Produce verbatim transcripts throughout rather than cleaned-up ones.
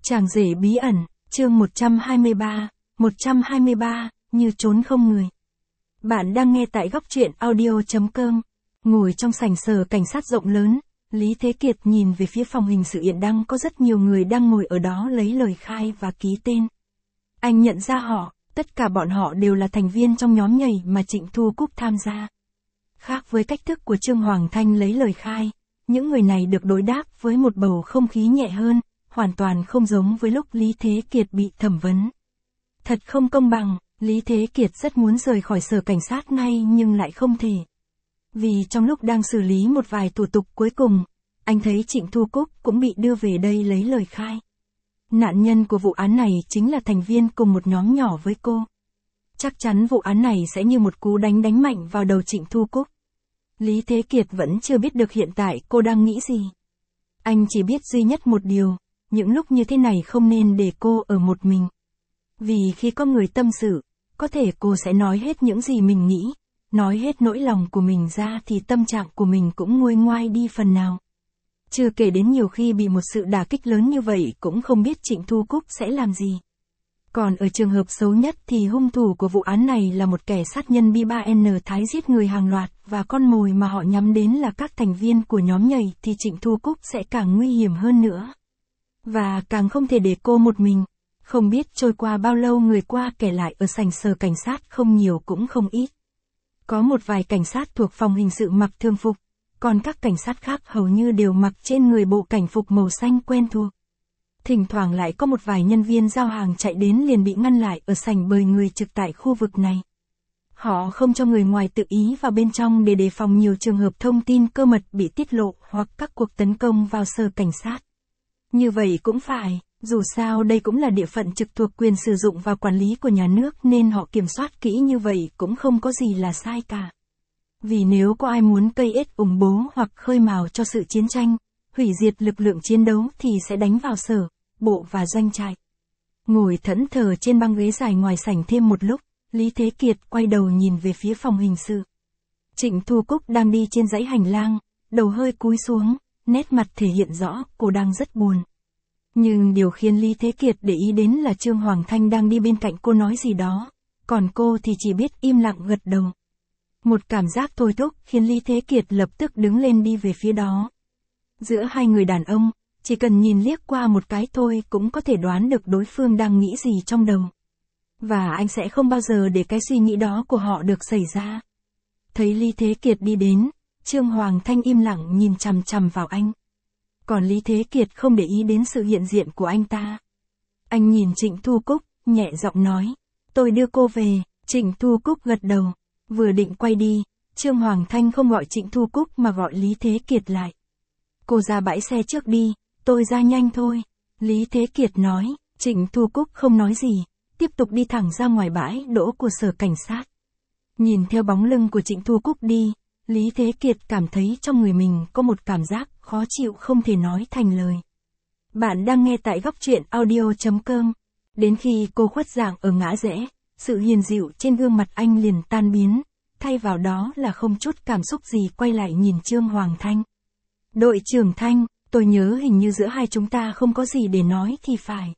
Chàng rể bí ẩn, chương một trăm hai mươi ba, một trăm hai mươi ba, như trốn không người. Bạn đang nghe tại góc truyện audio chấm com. Ngồi trong sảnh sở cảnh sát rộng lớn, Lý Thế Kiệt nhìn về phía phòng hình sự hiện đang có rất nhiều người đang ngồi ở đó lấy lời khai và ký tên. Anh nhận ra họ, tất cả bọn họ đều là thành viên trong nhóm nhảy mà Trịnh Thu Cúc tham gia. Khác với cách thức của Trương Hoàng Thanh lấy lời khai, những người này được đối đáp với một bầu không khí nhẹ hơn, hoàn toàn không giống với lúc Lý Thế Kiệt bị thẩm vấn. Thật không công bằng, Lý Thế Kiệt rất muốn rời khỏi sở cảnh sát ngay nhưng lại không thể. Vì trong lúc đang xử lý một vài thủ tục cuối cùng, anh thấy Trịnh Thu Cúc cũng bị đưa về đây lấy lời khai. Nạn nhân của vụ án này chính là thành viên cùng một nhóm nhỏ với cô. Chắc chắn vụ án này sẽ như một cú đánh đánh mạnh vào đầu Trịnh Thu Cúc. Lý Thế Kiệt vẫn chưa biết được hiện tại cô đang nghĩ gì. Anh chỉ biết duy nhất một điều, những lúc như thế này không nên để cô ở một mình. Vì khi có người tâm sự, có thể cô sẽ nói hết những gì mình nghĩ, nói hết nỗi lòng của mình ra thì tâm trạng của mình cũng nguôi ngoai đi phần nào. Chưa kể đến nhiều khi bị một sự đả kích lớn như vậy cũng không biết Trịnh Thu Cúc sẽ làm gì. Còn ở trường hợp xấu nhất thì hung thủ của vụ án này là một kẻ sát nhân bi ba N Thái giết người hàng loạt và con mồi mà họ nhắm đến là các thành viên của nhóm nhảy thì Trịnh Thu Cúc sẽ càng nguy hiểm hơn nữa. Và càng không thể để cô một mình. Không biết trôi qua bao lâu người qua kể lại ở sảnh sở cảnh sát không nhiều cũng không ít. Có một vài cảnh sát thuộc phòng hình sự mặc thường phục, còn các cảnh sát khác hầu như đều mặc trên người bộ cảnh phục màu xanh quen thuộc. Thỉnh thoảng lại có một vài nhân viên giao hàng chạy đến liền bị ngăn lại ở sảnh bởi người trực tại khu vực này. Họ không cho người ngoài tự ý vào bên trong để đề phòng nhiều trường hợp thông tin cơ mật bị tiết lộ hoặc các cuộc tấn công vào sở cảnh sát. Như vậy cũng phải, dù sao đây cũng là địa phận trực thuộc quyền sử dụng và quản lý của nhà nước nên họ kiểm soát kỹ như vậy cũng không có gì là sai cả. Vì nếu có ai muốn gây ết ủng bố hoặc khơi mào cho sự chiến tranh, hủy diệt lực lượng chiến đấu thì sẽ đánh vào sở, bộ và doanh trại. Ngồi thẫn thờ trên băng ghế dài ngoài sảnh thêm một lúc, Lý Thế Kiệt quay đầu nhìn về phía phòng hình sự. Trịnh Thu Cúc đang đi trên dãy hành lang, đầu hơi cúi xuống, nét mặt thể hiện rõ cô đang rất buồn. Nhưng điều khiến Lý Thế Kiệt để ý đến là Trương Hoàng Thanh đang đi bên cạnh cô nói gì đó, còn cô thì chỉ biết im lặng gật đầu. Một cảm giác thôi thúc khiến Lý Thế Kiệt lập tức đứng lên đi về phía đó. Giữa hai người đàn ông, chỉ cần nhìn liếc qua một cái thôi cũng có thể đoán được đối phương đang nghĩ gì trong đầu. Và anh sẽ không bao giờ để cái suy nghĩ đó của họ được xảy ra. Thấy Lý Thế Kiệt đi đến, Trương Hoàng Thanh im lặng nhìn chằm chằm vào anh. Còn Lý Thế Kiệt không để ý đến sự hiện diện của anh ta. Anh nhìn Trịnh Thu Cúc, nhẹ giọng nói, tôi đưa cô về. Trịnh Thu Cúc gật đầu, vừa định quay đi, Trương Hoàng Thanh không gọi Trịnh Thu Cúc mà gọi Lý Thế Kiệt lại. Cô ra bãi xe trước đi, tôi ra nhanh thôi. Lý Thế Kiệt nói, Trịnh Thu Cúc không nói gì, tiếp tục đi thẳng ra ngoài bãi đỗ của sở cảnh sát. Nhìn theo bóng lưng của Trịnh Thu Cúc đi, Lý Thế Kiệt cảm thấy trong người mình có một cảm giác khó chịu không thể nói thành lời. Bạn đang nghe tại góc truyện audio chấm com. Đến khi cô khuất dạng ở ngã rẽ, sự hiền dịu trên gương mặt anh liền tan biến, thay vào đó là không chút cảm xúc gì quay lại nhìn Trương Hoàng Thanh. Đội trưởng Thanh, tôi nhớ hình như giữa hai chúng ta không có gì để nói thì phải.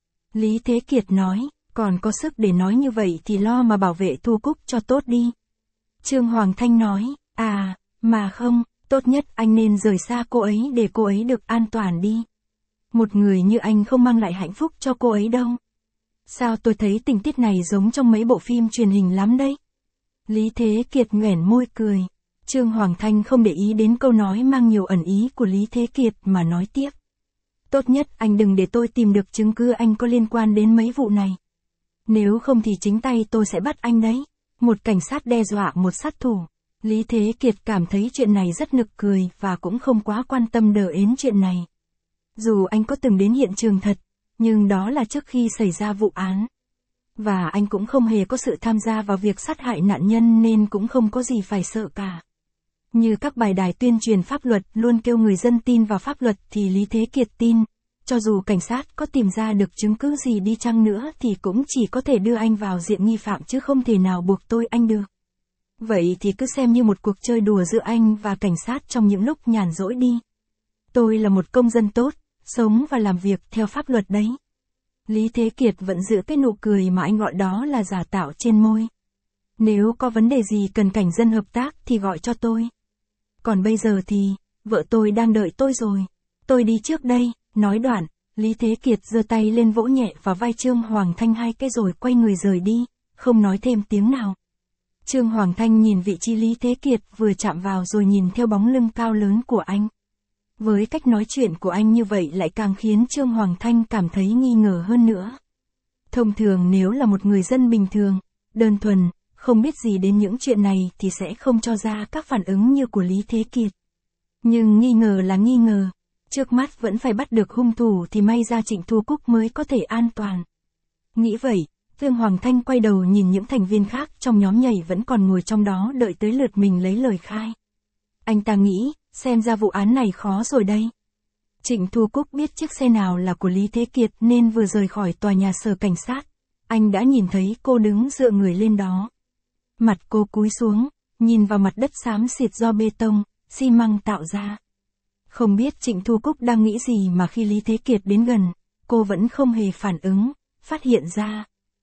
Lý Thế Kiệt nói, còn có sức để nói như vậy thì lo mà bảo vệ Thu Cúc cho tốt đi. Trương Hoàng Thanh nói, à, mà không, tốt nhất anh nên rời xa cô ấy để cô ấy được an toàn đi. Một người như anh không mang lại hạnh phúc cho cô ấy đâu. Sao tôi thấy tình tiết này giống trong mấy bộ phim truyền hình lắm đấy. Lý Thế Kiệt nhoẻn môi cười. Trương Hoàng Thanh không để ý đến câu nói mang nhiều ẩn ý của Lý Thế Kiệt mà nói tiếp. Tốt nhất anh đừng để tôi tìm được chứng cứ anh có liên quan đến mấy vụ này. Nếu không thì chính tay tôi sẽ bắt anh đấy. Một cảnh sát đe dọa một sát thủ. Lý Thế Kiệt cảm thấy chuyện này rất nực cười và cũng không quá quan tâm đờ ến chuyện này. Dù anh có từng đến hiện trường thật, nhưng đó là trước khi xảy ra vụ án. Và anh cũng không hề có sự tham gia vào việc sát hại nạn nhân nên cũng không có gì phải sợ cả. Như các bài đài tuyên truyền pháp luật luôn kêu người dân tin vào pháp luật thì Lý Thế Kiệt tin, cho dù cảnh sát có tìm ra được chứng cứ gì đi chăng nữa thì cũng chỉ có thể đưa anh vào diện nghi phạm chứ không thể nào buộc tôi anh được. Vậy thì cứ xem như một cuộc chơi đùa giữa anh và cảnh sát trong những lúc nhàn rỗi đi. Tôi là một công dân tốt, sống và làm việc theo pháp luật đấy. Lý Thế Kiệt vẫn giữ cái nụ cười mà anh gọi đó là giả tạo trên môi. Nếu có vấn đề gì cần cảnh dân hợp tác thì gọi cho tôi. Còn bây giờ thì, vợ tôi đang đợi tôi rồi. Tôi đi trước đây, nói đoạn, Lý Thế Kiệt giơ tay lên vỗ nhẹ vào vai Trương Hoàng Thanh hai cái rồi quay người rời đi, không nói thêm tiếng nào. Trương Hoàng Thanh nhìn vị trí Lý Thế Kiệt vừa chạm vào rồi nhìn theo bóng lưng cao lớn của anh. Với cách nói chuyện của anh như vậy lại càng khiến Trương Hoàng Thanh cảm thấy nghi ngờ hơn nữa. Thông thường nếu là một người dân bình thường, đơn thuần, không biết gì đến những chuyện này thì sẽ không cho ra các phản ứng như của Lý Thế Kiệt. Nhưng nghi ngờ là nghi ngờ, trước mắt vẫn phải bắt được hung thủ thì may ra Trịnh Thu Cúc mới có thể an toàn. Nghĩ vậy, Trương Hoàng Thanh quay đầu nhìn những thành viên khác trong nhóm nhảy vẫn còn ngồi trong đó đợi tới lượt mình lấy lời khai. Anh ta nghĩ, xem ra vụ án này khó rồi đây. Trịnh Thu Cúc biết chiếc xe nào là của Lý Thế Kiệt nên vừa rời khỏi tòa nhà sở cảnh sát, anh đã nhìn thấy cô đứng dựa người lên đó. Mặt cô cúi xuống, nhìn vào mặt đất xám xịt do bê tông, xi măng tạo ra. Không biết Trịnh Thu Cúc đang nghĩ gì mà khi Lý Thế Kiệt đến gần, cô vẫn không hề phản ứng, phát hiện ra.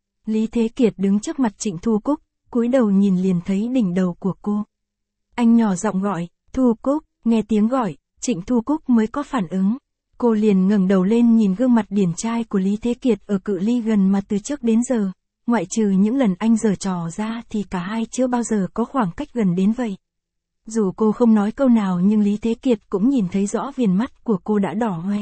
Lý Thế Kiệt đứng trước mặt Trịnh Thu Cúc, cúi đầu nhìn liền thấy đỉnh đầu của cô. Anh nhỏ giọng gọi, Thu Cúc, nghe tiếng gọi, Trịnh Thu Cúc mới có phản ứng. Cô liền ngẩng đầu lên nhìn gương mặt điển trai của Lý Thế Kiệt ở cự ly gần mà từ trước đến giờ, ngoại trừ những lần anh giở trò ra thì cả hai chưa bao giờ có khoảng cách gần đến vậy. Dù cô không nói câu nào nhưng Lý Thế Kiệt cũng nhìn thấy rõ viền mắt của cô đã đỏ hoe.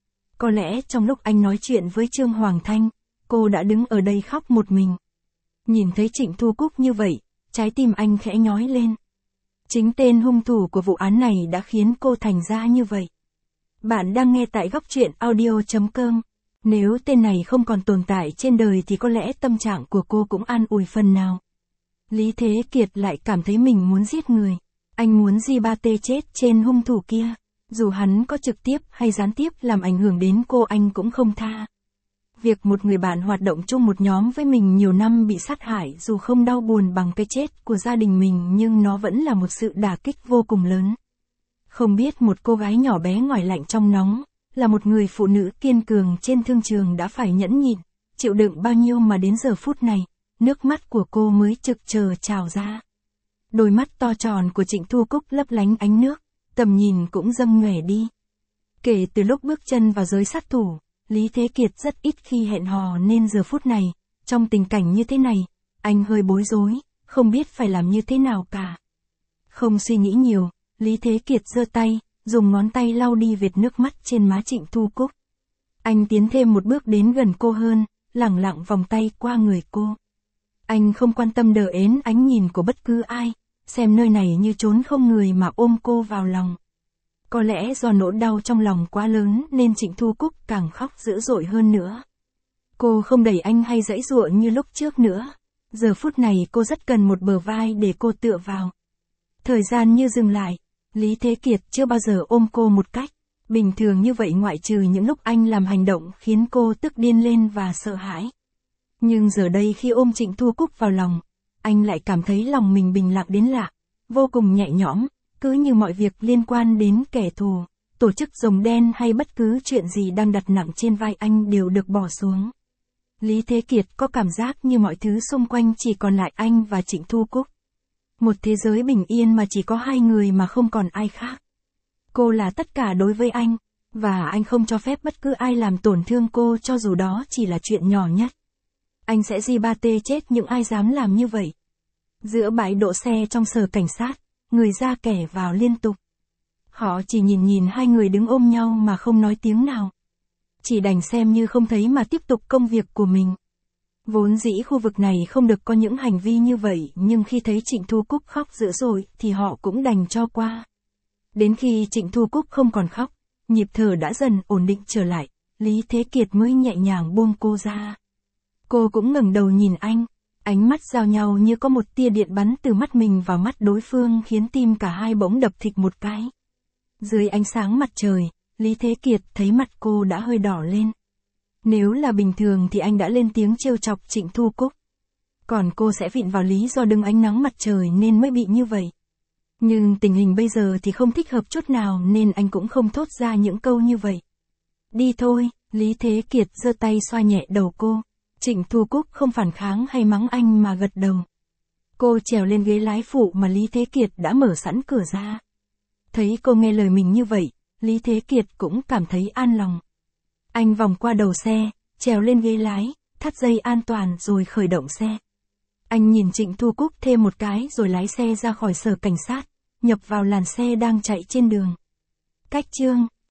Có lẽ trong lúc anh nói chuyện với Trương Hoàng Thanh, cô đã đứng ở đây khóc một mình. Nhìn thấy Trịnh Thu Cúc như vậy, trái tim anh khẽ nhói lên. Chính tên hung thủ của vụ án này đã khiến cô thành ra như vậy. Bạn đang nghe tại góc truyện audio chấm com. Nếu tên này không còn tồn tại trên đời thì có lẽ tâm trạng của cô cũng an ủi phần nào. Lý Thế Kiệt lại cảm thấy mình muốn giết người. Anh muốn Di Ba Tê chết trên hung thủ kia. Dù hắn có trực tiếp hay gián tiếp làm ảnh hưởng đến cô anh cũng không tha. Việc một người bạn hoạt động chung một nhóm với mình nhiều năm bị sát hại dù không đau buồn bằng cái chết của gia đình mình nhưng nó vẫn là một sự đả kích vô cùng lớn. Không biết một cô gái nhỏ bé ngoài lạnh trong nóng, là một người phụ nữ kiên cường trên thương trường đã phải nhẫn nhịn, chịu đựng bao nhiêu mà đến giờ phút này, nước mắt của cô mới trực chờ trào ra. Đôi mắt to tròn của Trịnh Thu Cúc lấp lánh ánh nước, tầm nhìn cũng dâng nghề đi. Kể từ lúc bước chân vào giới sát thủ, Lý Thế Kiệt rất ít khi hẹn hò nên giờ phút này, trong tình cảnh như thế này, anh hơi bối rối, không biết phải làm như thế nào cả. Không suy nghĩ nhiều, Lý Thế Kiệt giơ tay, dùng ngón tay lau đi vệt nước mắt trên má Trịnh Thu Cúc. Anh tiến thêm một bước đến gần cô hơn, lẳng lặng vòng tay qua người cô. Anh không quan tâm đờ ến ánh nhìn của bất cứ ai, xem nơi này như trốn không người mà ôm cô vào lòng. Có lẽ do nỗi đau trong lòng quá lớn nên Trịnh Thu Cúc càng khóc dữ dội hơn nữa. Cô không đẩy anh hay giãy giụa như lúc trước nữa. Giờ phút này cô rất cần một bờ vai để cô tựa vào. Thời gian như dừng lại. Lý Thế Kiệt chưa bao giờ ôm cô một cách bình thường như vậy ngoại trừ những lúc anh làm hành động khiến cô tức điên lên và sợ hãi. Nhưng giờ đây khi ôm Trịnh Thu Cúc vào lòng, anh lại cảm thấy lòng mình bình lặng đến lạ, vô cùng nhẹ nhõm, cứ như mọi việc liên quan đến kẻ thù, tổ chức rồng đen hay bất cứ chuyện gì đang đặt nặng trên vai anh đều được bỏ xuống. Lý Thế Kiệt có cảm giác như mọi thứ xung quanh chỉ còn lại anh và Trịnh Thu Cúc. Một thế giới bình yên mà chỉ có hai người mà không còn ai khác. Cô là tất cả đối với anh, và anh không cho phép bất cứ ai làm tổn thương cô cho dù đó chỉ là chuyện nhỏ nhất. Anh sẽ Di Ba Tê chết những ai dám làm như vậy. Giữa bãi đỗ xe trong sở cảnh sát, người ra kẻ vào liên tục. Họ chỉ nhìn nhìn hai người đứng ôm nhau mà không nói tiếng nào. Chỉ đành xem như không thấy mà tiếp tục công việc của mình. Vốn dĩ khu vực này không được có những hành vi như vậy nhưng khi thấy Trịnh Thu Cúc khóc dữ dội thì họ cũng đành cho qua. Đến khi Trịnh Thu Cúc không còn khóc, nhịp thở đã dần ổn định trở lại, Lý Thế Kiệt mới nhẹ nhàng buông cô ra. Cô cũng ngẩng đầu nhìn anh, ánh mắt giao nhau như có một tia điện bắn từ mắt mình vào mắt đối phương khiến tim cả hai bỗng đập thịch một cái. Dưới ánh sáng mặt trời, Lý Thế Kiệt thấy mặt cô đã hơi đỏ lên. Nếu là bình thường thì anh đã lên tiếng trêu chọc Trịnh Thu Cúc. Còn cô sẽ vịn vào lý do đứng ánh nắng mặt trời nên mới bị như vậy. Nhưng tình hình bây giờ thì không thích hợp chút nào nên anh cũng không thốt ra những câu như vậy. Đi thôi, Lý Thế Kiệt giơ tay xoa nhẹ đầu cô. Trịnh Thu Cúc không phản kháng hay mắng anh mà gật đầu. Cô trèo lên ghế lái phụ mà Lý Thế Kiệt đã mở sẵn cửa ra. Thấy cô nghe lời mình như vậy, Lý Thế Kiệt cũng cảm thấy an lòng. Anh vòng qua đầu xe, trèo lên ghế lái, thắt dây an toàn rồi khởi động xe. Anh nhìn Trịnh Thu Cúc thêm một cái rồi lái xe ra khỏi sở cảnh sát, nhập vào làn xe đang chạy trên đường. Cách chương